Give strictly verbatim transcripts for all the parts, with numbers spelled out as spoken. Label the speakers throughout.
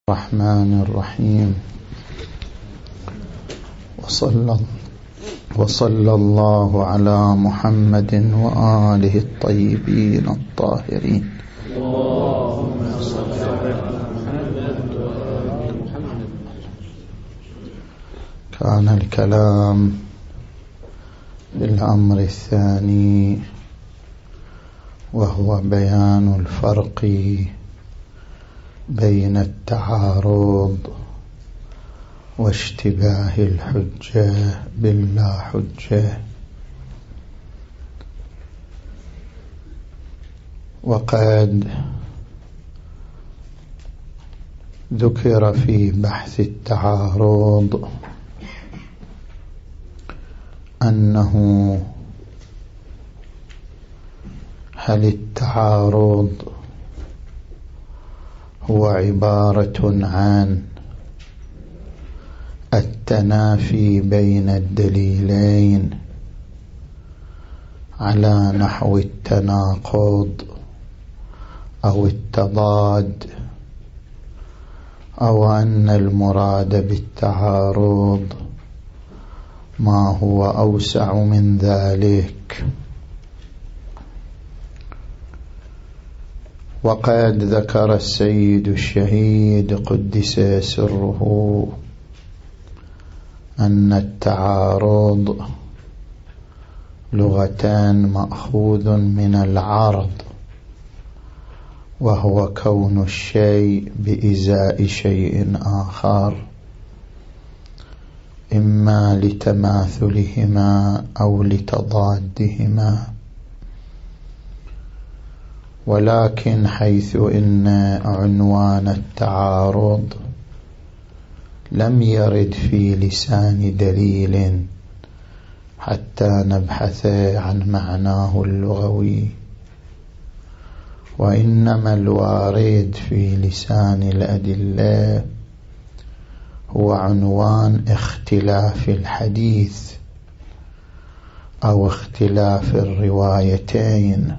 Speaker 1: الرحمن الرحيم. وصلى, وصلى الله على محمد وآله الطيبين الطاهرين. اللهم صل على محمد وآل محمد. كان الكلام في الأمر الثاني وهو بيان الفرق بين التعارض واشتباه الحجة باللا حجة. وقد ذكر في بحث التعارض أنه هل التعارض هو عبارة عن التنافي بين الدليلين على نحو التناقض أو التضاد، أو أن المراد بالتعارض ما هو أوسع من ذلك. وقد ذكر السيد الشهيد قدس سره أن التعارض لغة مأخوذ من العرض، وهو كون الشيء بإزاء شيء آخر، إما لتماثلهما أو لتضادهما. ولكن حيث إن عنوان التعارض لم يرد في لسان دليل حتى نبحث عن معناه اللغوي، وإنما الوارد في لسان الأدلة هو عنوان اختلاف الحديث أو اختلاف الروايتين،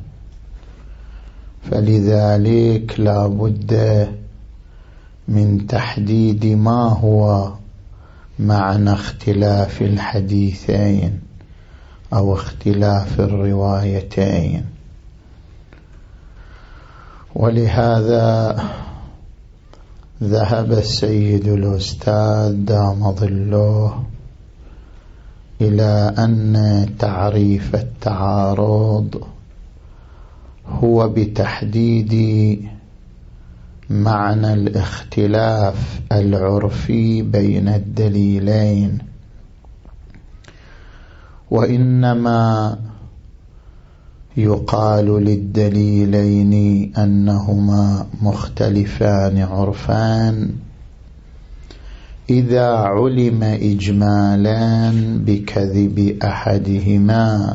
Speaker 1: فلذلك لا بد من تحديد ما هو معنى اختلاف الحديثين أو اختلاف الروايتين. ولهذا ذهب السيد الأستاذ دام ظله إلى أن تعريف التعارض هو بتحديد معنى الاختلاف العرفي بين الدليلين، وإنما يقال للدليلين أنهما مختلفان عرفان إذا علم إجمالا بكذب أحدهما،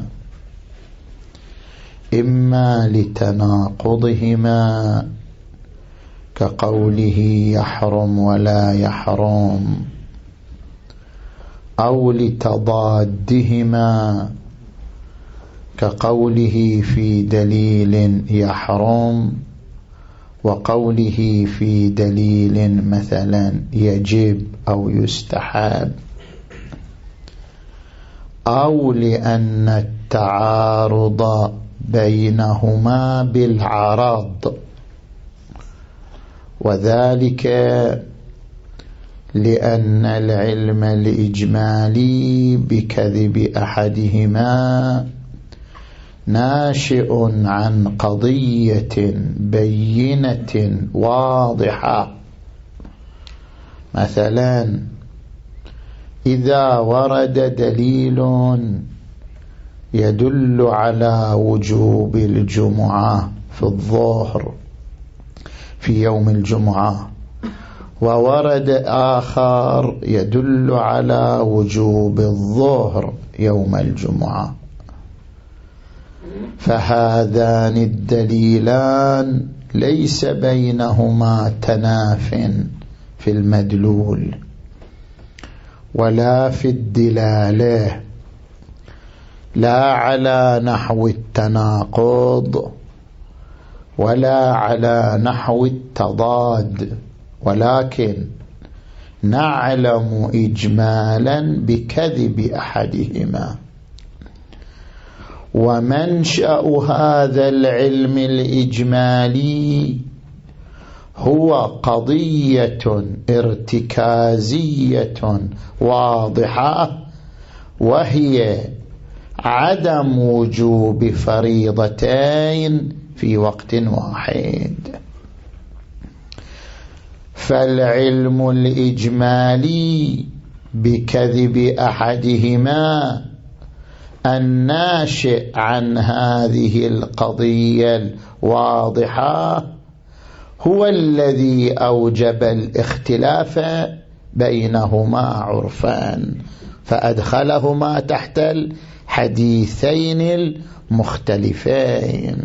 Speaker 1: إما لتناقضهما كقوله يحرم ولا يحرم، أو لتضادهما كقوله في دليل يحرم وقوله في دليل مثلا يجب أو يستحب، أو لأن التعارض بينهما بالعرض، وذلك لأن العلم الإجمالي بكذب أحدهما ناشئ عن قضية بينة واضحة. مثلا إذا ورد دليل يدل على وجوب الجمعة في الظهر في يوم الجمعة، وورد آخر يدل على وجوب الظهر يوم الجمعة، فهذان الدليلان ليس بينهما تناف في المدلول ولا في الدلالة، لا على نحو التناقض ولا على نحو التضاد، ولكن نعلم إجمالا بكذب أحدهما. ومنشأ هذا العلم الإجمالي هو قضية ارتكازية واضحة، وهي عدم وجوب فريضتين في وقت واحد. فالعلم الإجمالي بكذب أحدهما الناشئ عن هذه القضية الواضحة هو الذي أوجب الاختلاف بينهما عرفان، فأدخلهما تحت الحديثين المختلفين.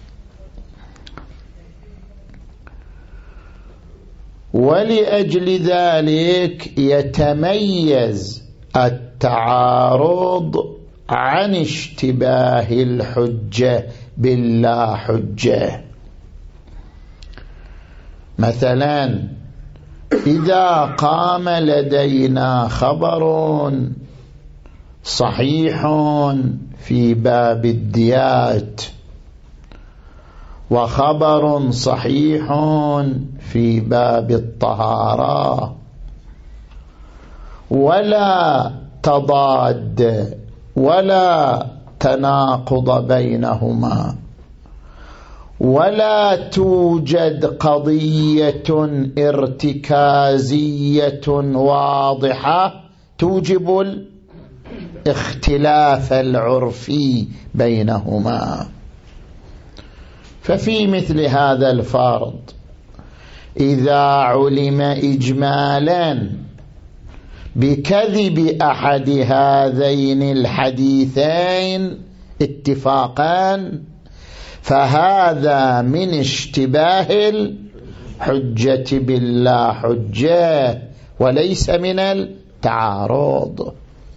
Speaker 1: ولأجل ذلك يتميز التعارض عن اشتباه الحجة باللا حجة. مثلا إذا قام لدينا خبر صحيح في باب الديات وخبر صحيح في باب الطهارة، ولا تضاد ولا تناقض بينهما، ولا توجد قضية ارتكازية واضحة توجب الاختلاف العرفي بينهما، ففي مثل هذا الفرض إذا علم إجمالا بكذب أحد هذين الحديثين اتفاقا، فهذا من اشتباه الحجة باللا حجة وليس من التعارض.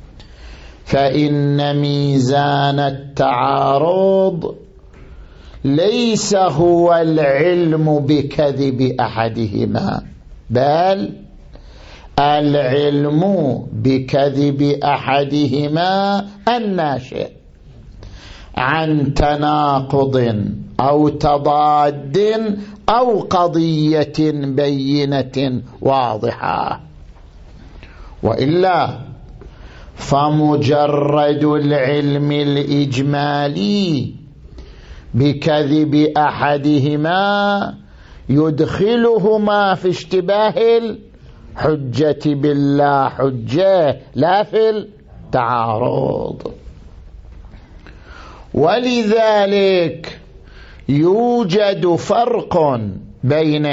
Speaker 1: فإن ميزان التعارض ليس هو العلم بكذب أحدهما، بل العلم بكذب أحدهما الناشئ عن تناقض أو تضاد أو قضية بينة واضحة. وإلا فمجرد العلم الإجمالي بكذب أحدهما يدخلهما في اشتباه الحجة باللا حجة لا في التعارض. ولذلك يوجد فرق بين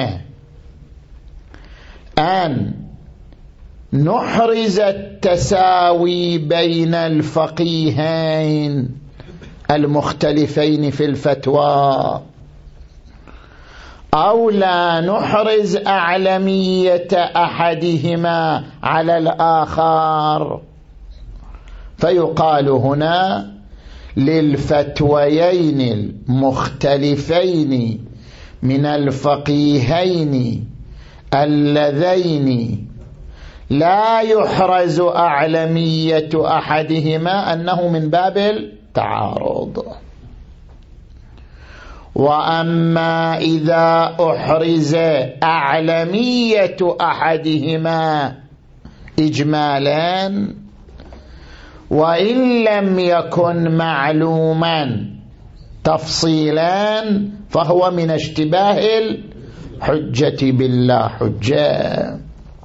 Speaker 1: أن نحرز التساوي بين الفقيهين المختلفين في الفتوى، أو لا نحرز أعلمية أحدهما على الآخر، فيقال هنا للفتويين المختلفين من الفقيهين اللذين لا يحرز أعلمية أحدهما أنه من باب التعارض. وأما إذا أحرز أعلمية أحدهما إجمالا وإن لم يكن معلوما تفصيلا فهو من اشتباه الحجة باللا حجة.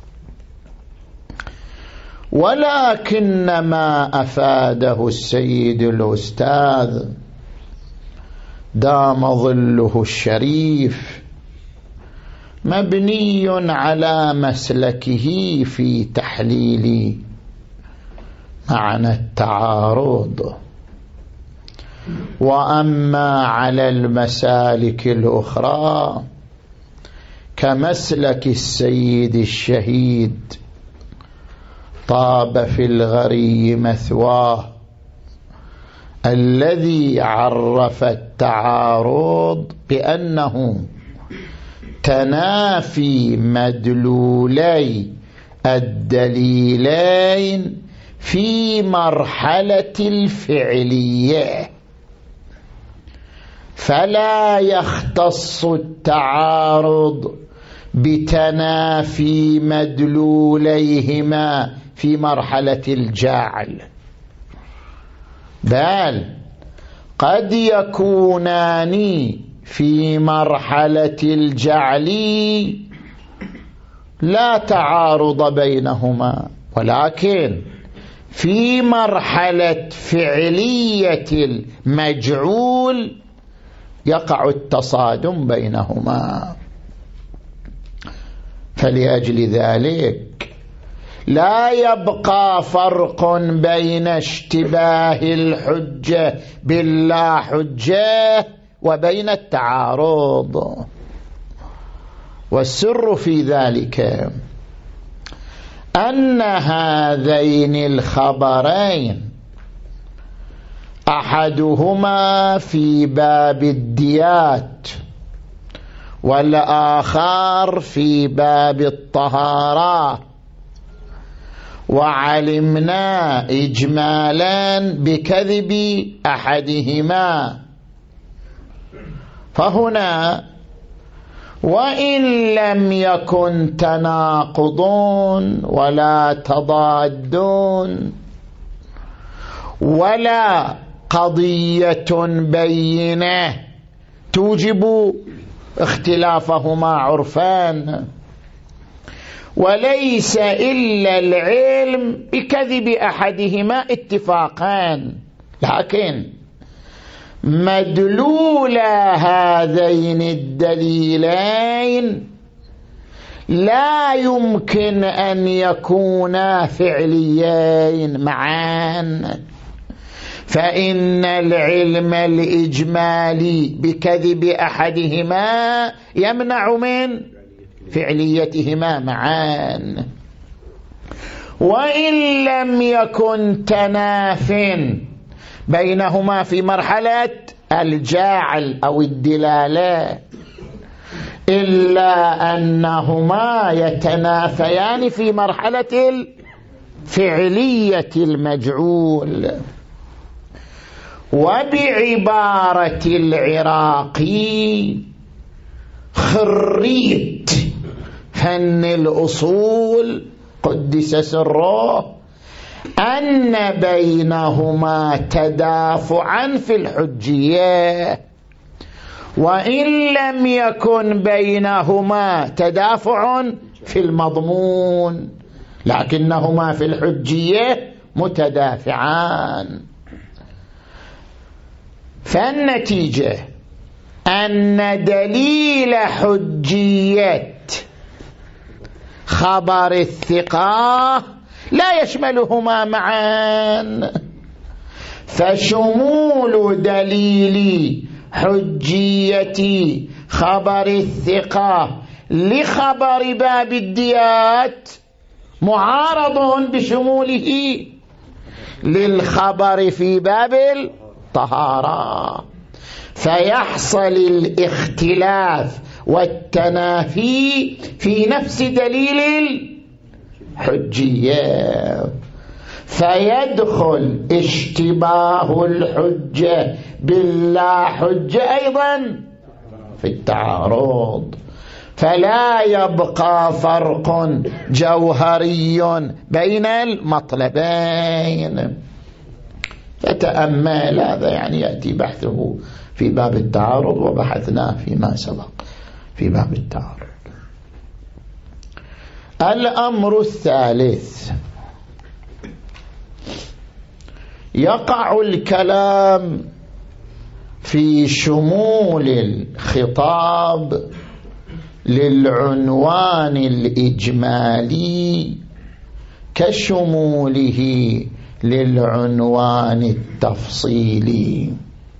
Speaker 1: ولكن ما أفاده السيد الأستاذ دام ظله الشريف مبني على مسلكه في تحليل معنى التعارض. وأما على المسالك الأخرى كمسلك السيد الشهيد طاب في الغري مثواه الذي عرف التعارض بأنه تنافي مدلولي الدليلين في مرحلة الفعلية، فلا يختص التعارض بتنافي مدلوليهما في مرحلة الجعل، بل قد يكونان في مرحلة الجعل لا تعارض بينهما، ولكن في مرحلة فعلية المجعول يقع التصادم بينهما. فلأجل ذلك لا يبقى فرق بين اشتباه الحجة باللا حجة وبين التعارض، والسر في ذلك أن هذين الخبرين أحدهما في باب الديات والآخر في باب الطهارة، وعلمنا إجمالا بكذب أحدهما، فهنا وإن لم يكن تناقضون ولا تضادون ولا قضية بينة توجب اختلافهما عرفان، وليس إلا العلم بكذب أحدهما اتفاقان، لكن مدلول هذين الدليلين لا يمكن أن يكونا فعليين معا، فإن العلم الإجمالي بكذب أحدهما يمنع من فعليتهما معا. وإن لم يكن تناف بينهما في مرحلة الجاعل أو الدلالة، إلا أنهما يتنافيان في مرحلة الفعلية المجعول. وبعبارة العراقي خريت فن الأصول قدس سره أن بينهما تدافعا في الحجية، وإن لم يكن بينهما تدافع في المضمون، لكنهما في الحجية متدافعان. فالنتيجة أن دليل حجية خبر الثقة لا يشملهما معا، فشمول دليل حجية خبر الثقة لخبر باب الديات معارض بشموله للخبر في باب الطهارة، فيحصل الاختلاف والتنافي في نفس دليل الحجية، فيدخل اشتباه الحجة باللا حجة أيضا في التعارض، فلا يبقى فرق جوهري بين المطلبين. فتأمل هذا، يعني يأتي بحثه في باب التعارض، وبحثناه فيما سبق في باب التعارض. الأمر الثالث، يقع الكلام في شمول الخطاب للعنوان الإجمالي كشموله للعنوان التفصيلي.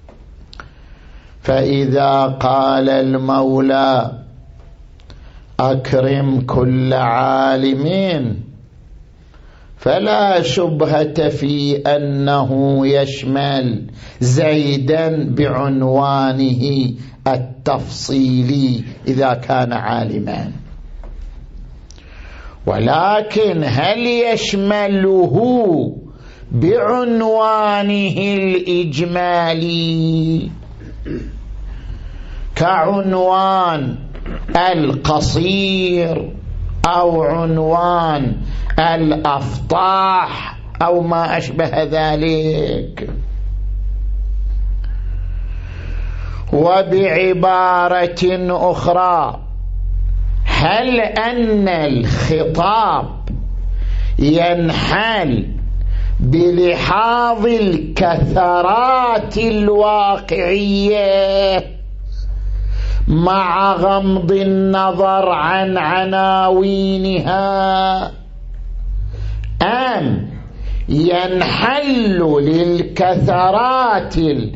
Speaker 1: فإذا قال المولى أكرم كل عالم فلا شبهة في أنه يشمل زيدا بعنوانه التفصيلي إذا كان عالما، ولكن هل يشمله بعنوانه الإجمالي كعنوان القصير أو عنوان الأفطاح أو ما أشبه ذلك؟ وبعبارة أخرى، هل أن الخطاب ينحل بلحاظ الكثرات الواقعية مع غمض النظر عن عناوينها، أم ينحل للكثرات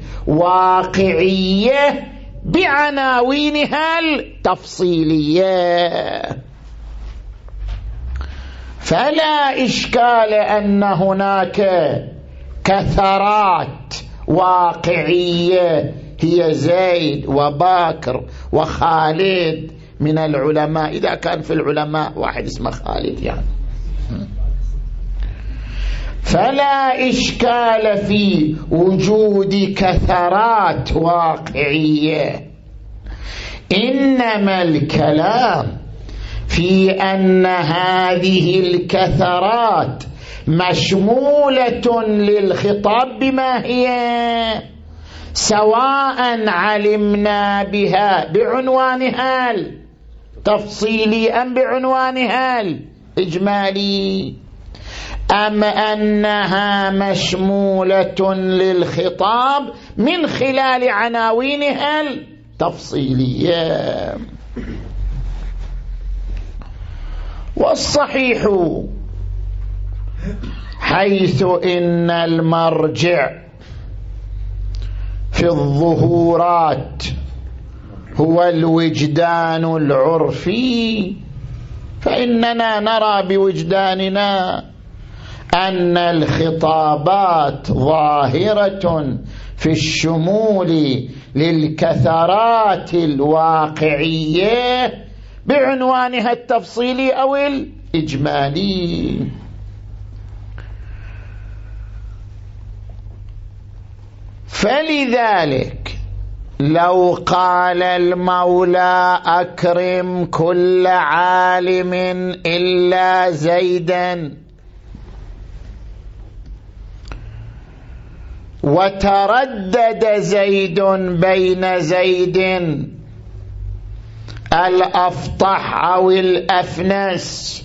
Speaker 1: الواقعية بعناوينها التفصيلية؟ فلا إشكال أن هناك كثرات واقعية هي زيد وباكر وخالد من العلماء، إذا كان في العلماء واحد اسمه خالد يعني، فلا إشكال في وجود كثرات واقعية، إنما الكلام في أن هذه الكثرات مشمولة للخطاب بما هي، سواء علمنا بها بعنوانها التفصيلي أم بعنوانها الإجمالي، أم أنها مشمولة للخطاب من خلال عناوينها التفصيلية. والصحيح حيث إن المرجع في الظهورات هو الوجدان العرفي، فإننا نرى بوجداننا أن الخطابات ظاهرة في الشمول للكثرات الواقعية بعنوانها التفصيلي أو الإجمالي. فلذلك لو قال المولى أكرم كل عالم إلا زيدا، وتردد زيد بين زيد الأفطح أو الأفنس،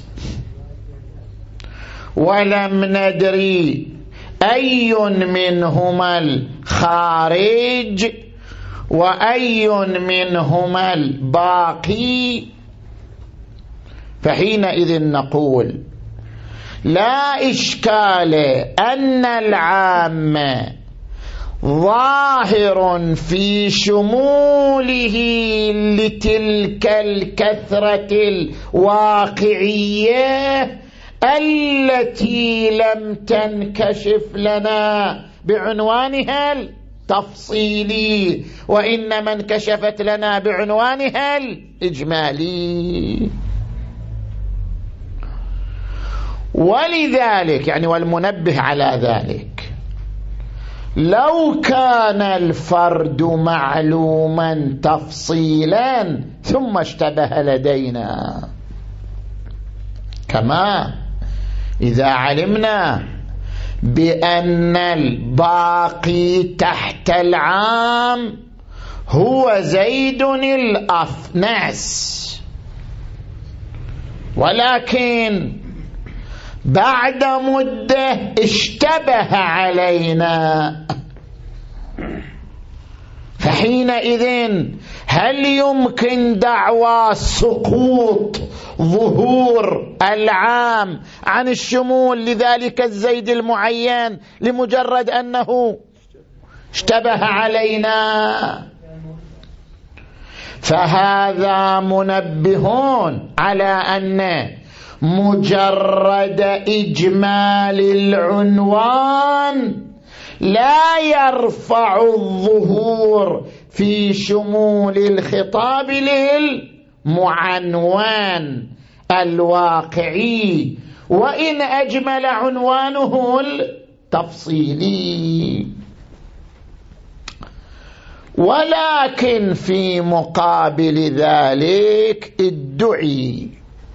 Speaker 1: ولم ندري أي منهما الخارج وأي منهما الباقي، فحينئذ نقول لا إشكال أن العام ظاهر في شموله لتلك الكثرة الواقعية التي لم تنكشف لنا بعنوانها التفصيلي، وإنما انكشفت لنا بعنوانها الإجمالي. ولذلك يعني والمنبه على ذلك، لو كان الفرد معلوما تفصيلا ثم اشتبه لدينا، كما إذا علمنا بأن الباقي تحت العام هو زيد الأفنس، ولكن بعد مدة اشتبه علينا، فحينئذ هل يمكن دعوى سقوط ظهور العام عن الشمول لذلك الزيد المعين لمجرد أنه اشتبه علينا؟ فهذا منبه على أن مجرد إجمال العنوان لا يرفع الظهور في شمول الخطاب للمعنون الواقعي، وإن أجمل عنوانه التفصيلي. ولكن في مقابل ذلك ادعي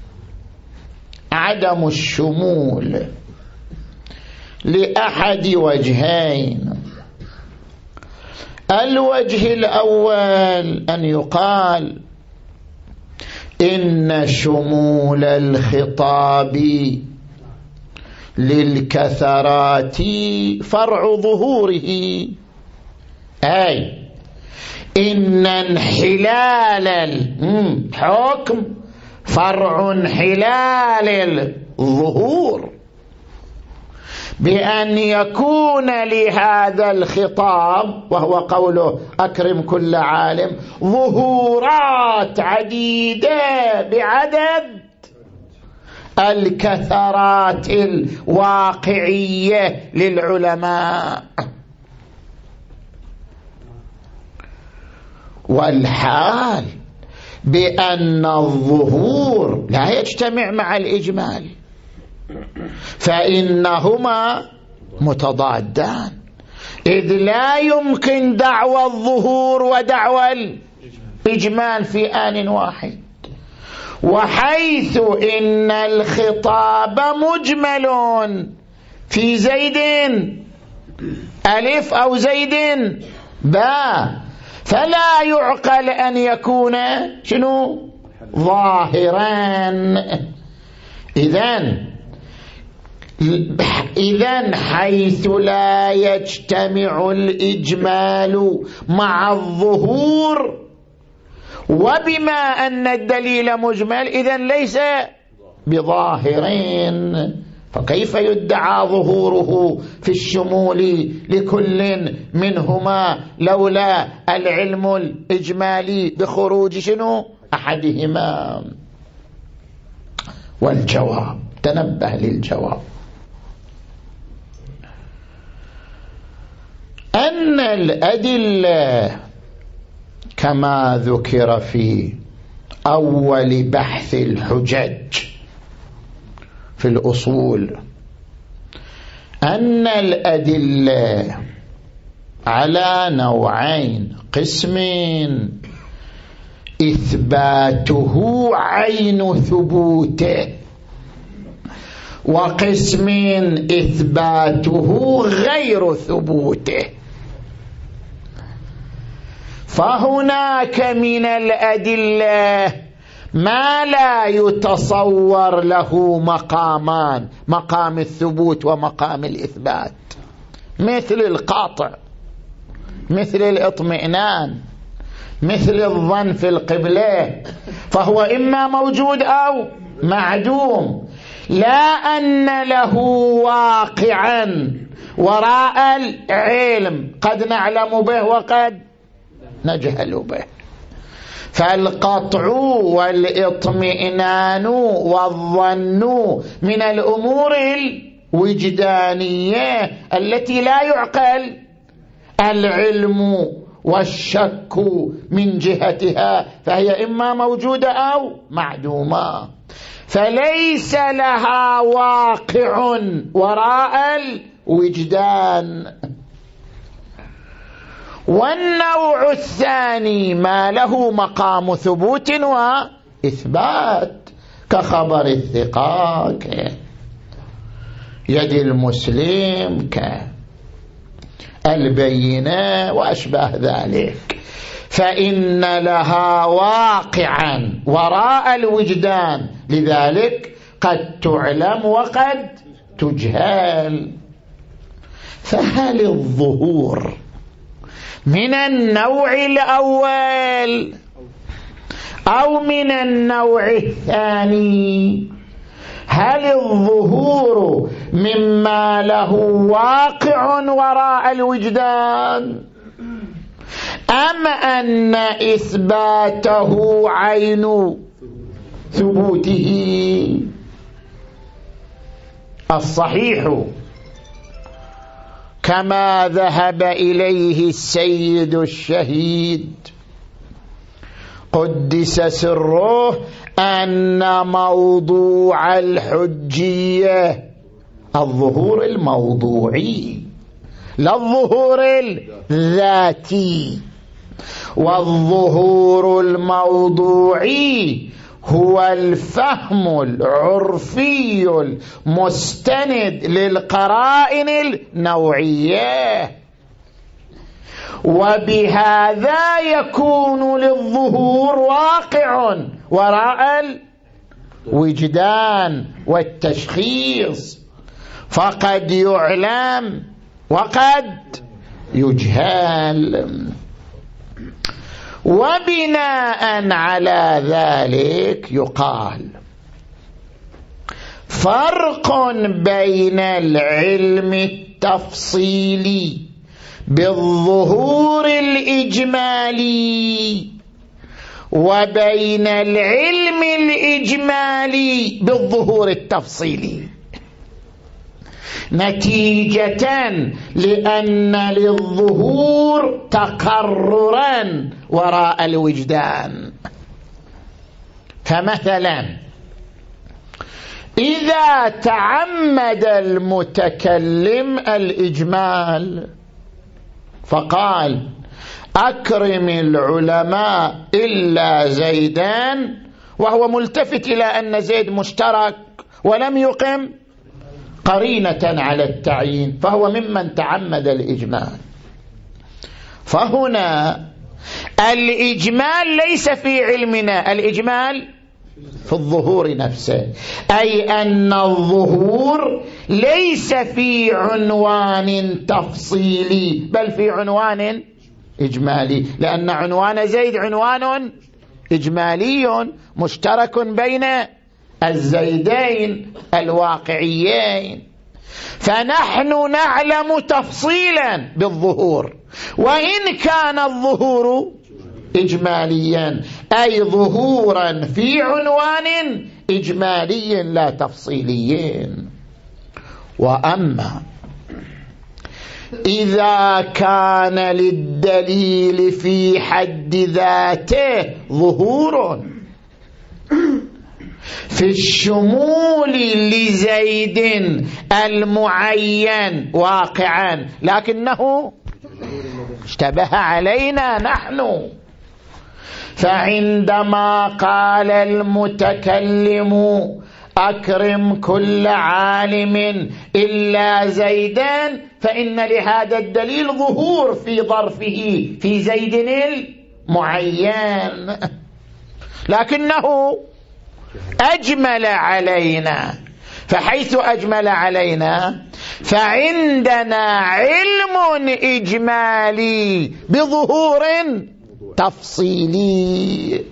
Speaker 1: عدم الشمول لأحد وجهين. الوجه الأول أن يقال إن شمول الخطاب للكثرات فرع ظهوره، أي إن انحلال الحكم فرع انحلال الظهور، بأن يكون لهذا الخطاب، وهو قوله أكرم كل عالم، ظهورات عديدة بعدد الكثرات الواقعية للعلماء. والحال بأن الظهور لا يجتمع مع الإجمال، فإنهما متضادان، إذ لا يمكن دعوى الظهور ودعوى الإجمال في آن واحد. وحيث إن الخطاب مجمل في زيد ألف أو زيد باء، فلا يعقل أن يكون شنو ظاهران. إذن إذن حيث لا يجتمع الإجمال مع الظهور، وبما أن الدليل مجمل، إذن ليس بظاهرين، فكيف يدعى ظهوره في الشمول لكل منهما لولا العلم الإجمالي بخروج شنو أحدهما؟ والجواب، تنبه للجواب، أن الأدلة كما ذكر في أول بحث الحجج في الأصول، أن الأدلة على نوعين: قسم إثباته عين ثبوته، وقسم إثباته غير ثبوته. فهناك من الأدلة ما لا يتصور له مقامان، مقام الثبوت ومقام الإثبات، مثل القاطع، مثل الاطمئنان، مثل الظن في القبلة، فهو إما موجود أو معدوم، لا أن له واقعا وراء العلم قد نعلم به وقد نجهل به. فالقطع والإطمئنان والظن من الأمور الوجدانية التي لا يعقل العلم والشك من جهتها، فهي إما موجودة أو معدومة، فليس لها واقع وراء الوجدان. والنوع الثاني ما له مقام ثبوت وإثبات، كخبر الثقة، كيد المسلم، كالبينة وأشباه ذلك، فإن لها واقعا وراء الوجدان، لذلك قد تعلم وقد تجهل. فهل الظهور من النوع الأول أو من النوع الثاني؟ هل الظهور مما له واقع وراء الوجدان، أم أن إثباته عين ثبوته؟ الصحيح كما ذهب إليه السيد الشهيد قدس سره أن موضوع الحجية الظهور الموضوعي لا الظهور الذاتي، والظهور الموضوعي هو الفهم العرفي المستند للقرائن النوعية، وبهذا يكون للظهور واقع وراء الوجدان والتشخيص، فقد يعلم وقد يجهل. وبناء على ذلك يقال فرق بين العلم التفصيلي بالظهور الإجمالي وبين العلم الإجمالي بالظهور التفصيلي، نتيجة لأن للظهور تقررا وراء الوجدان. فمثلا إذا تعمد المتكلم الإجمال فقال أكرم العلماء إلا زيدان، وهو ملتفت إلى أن زيد مشترك ولم يقم قرينة على التعيين، فهو ممن تعمد الإجمال. فهنا الإجمال ليس في علمنا، الإجمال في الظهور نفسه، أي أن الظهور ليس في عنوان تفصيلي بل في عنوان إجمالي، لأن عنوان زيد عنوان إجمالي مشترك بين الزيدين الواقعيين. فنحن نعلم تفصيلا بالظهور، وإن كان الظهور إجماليا أي ظهورا في عنوان إجمالي لا تفصيلي. وأما إذا كان للدليل في حد ذاته ظهور في الشمول لزيد المعين واقعا لكنه اشتبه علينا نحن، فعندما قال المتكلم أكرم كل عالم إلا زيدان فإن لهذا الدليل ظهور في ظرفه في زيد المعين، لكنه أجمل علينا. فحيث أجمل علينا فعندنا علم إجمالي بظهور تفصيلي.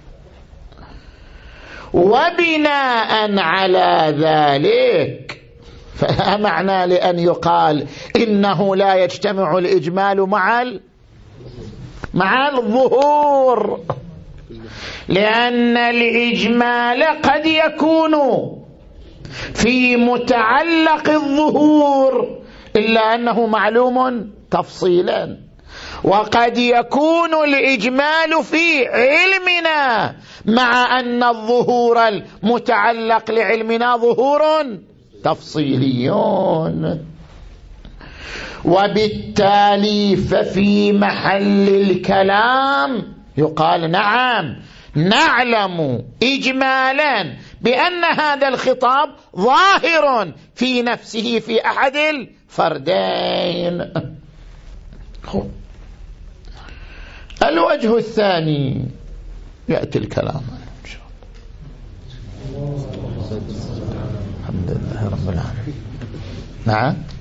Speaker 1: وبناء على ذلك فلا معنى لأن يقال إنه لا يجتمع الإجمال مع مع الظهور، لأن الإجمال قد يكون في متعلق الظهور إلا أنه معلوم تفصيلا، وقد يكون الإجمال في علمنا مع أن الظهور المتعلق لعلمنا ظهور تفصيليون. وبالتالي ففي محل الكلام يقال نعم نعلم إجمالا بأن هذا الخطاب ظاهر في نفسه في أحد الفردين. الوجه الثاني يأتي الكلام إن شاء الله. الحمد لله رب العالمين. نعم.